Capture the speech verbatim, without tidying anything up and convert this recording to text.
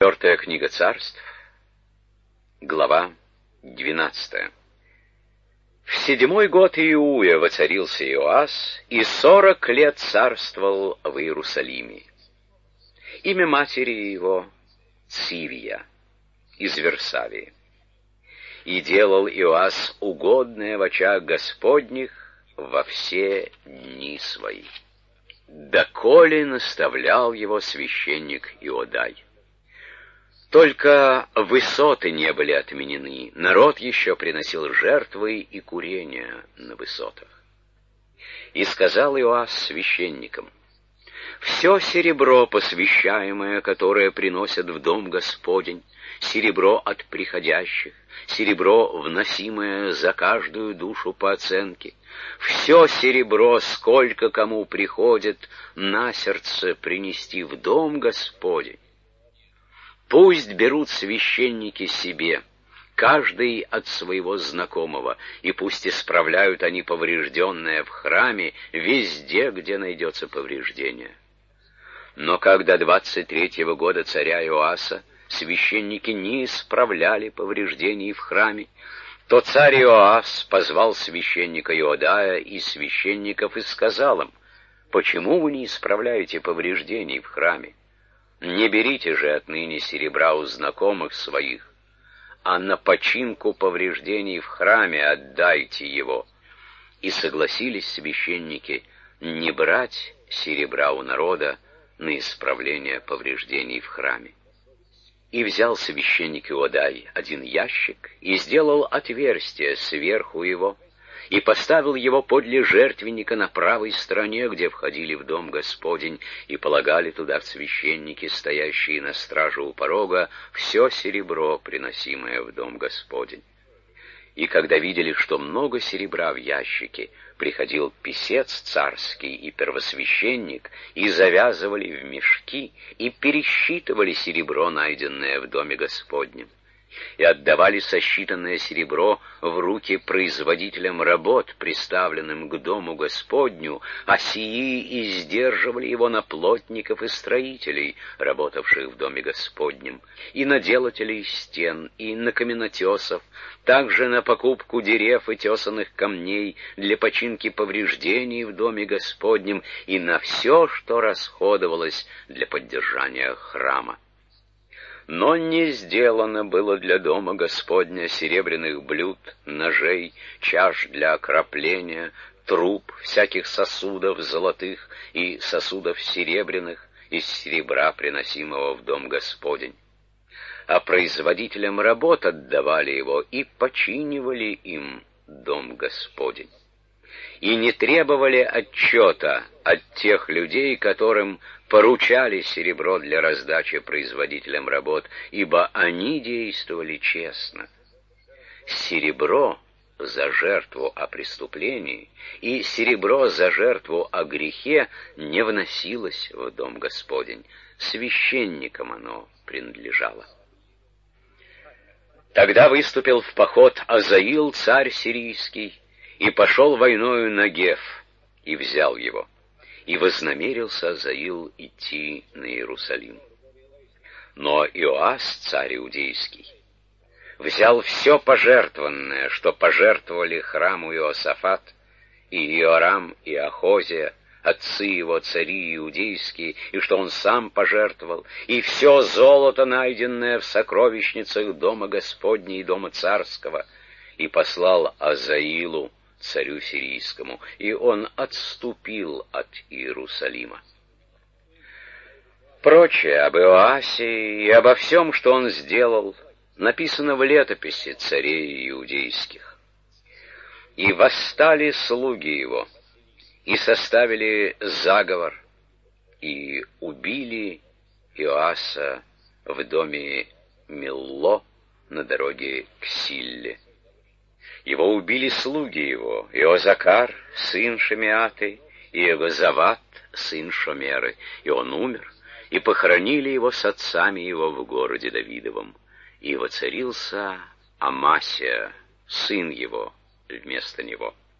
Четвертая книга Царств, глава двенадцатая. В седьмой год Иуя воцарился Иоас, и сорок лет царствовал в Иерусалиме. Имя матери его Цивия из Версавии. И делал Иоас угодное в очах Господних во все дни свои, доколе наставлял его священник Иодай. Только высоты не были отменены, народ еще приносил жертвы и курения на высотах. И сказал Иоас священникам: «Все серебро посвящаемое, которое приносят в дом Господень, серебро от приходящих, серебро, вносимое за каждую душу по оценке, все серебро, сколько кому приходит на сердце принести в дом Господень, пусть берут священники себе, каждый от своего знакомого, и пусть исправляют они поврежденное в храме везде, где найдется повреждение». Но когда двадцать третьего года царя Иоаса священники не исправляли повреждений в храме, то царь Иоас позвал священника Иодая и священников и сказал им: «Почему вы не исправляете повреждений в храме? Не берите же отныне серебра у знакомых своих, а на починку повреждений в храме отдайте его». И согласились священники не брать серебра у народа на исправление повреждений в храме. И взял священник Иодай один ящик и сделал отверстие сверху его, и поставил его подле жертвенника на правой стороне, где входили в дом Господень, и полагали туда священники, стоящие на страже у порога, все серебро, приносимое в дом Господень. И когда видели, что много серебра в ящике, приходил писец царский и первосвященник, и завязывали в мешки, и пересчитывали серебро, найденное в доме Господнем, и отдавали сосчитанное серебро в руки производителям работ, приставленным к дому Господню, а сии и сдерживали его на плотников и строителей, работавших в доме Господнем, и на делателей стен, и на каменотесов, также на покупку дерев и тесаных камней для починки повреждений в доме Господнем, и на все, что расходовалось для поддержания храма. Но не сделано было для дома Господня серебряных блюд, ножей, чаш для окропления, труб, всяких сосудов золотых и сосудов серебряных из серебра, приносимого в дом Господень. А производителям работ отдавали его и починивали им дом Господень. И не требовали отчета от тех людей, которым поручали серебро для раздачи производителям работ, ибо они действовали честно. Серебро за жертву о преступлении и серебро за жертву о грехе не вносилось в дом Господень, священникам оно принадлежало. Тогда выступил в поход Азаил, царь сирийский, и пошел войною на Геф, и взял его. И вознамерился Азаил идти на Иерусалим. Но Иоас, царь иудейский, взял все пожертвованное, что пожертвовали храму Иосафат, и Иорам, и Ахозия, отцы его, цари иудейские, и что он сам пожертвовал, и все золото, найденное в сокровищницах дома Господня и дома царского, и послал Азаилу, царю сирийскому, и он отступил от Иерусалима. Прочее об Иоасе и обо всем, что он сделал, написано в летописи царей иудейских. И восстали слуги его, и составили заговор, и убили Иоаса в доме Милло на дороге к Силле. Его убили слуги его, Иозакар, сын Шемиаты, и Иозават, сын Шомеры, и он умер, и похоронили его с отцами его в городе Давидовом. И воцарился Амасия, сын его, вместо него.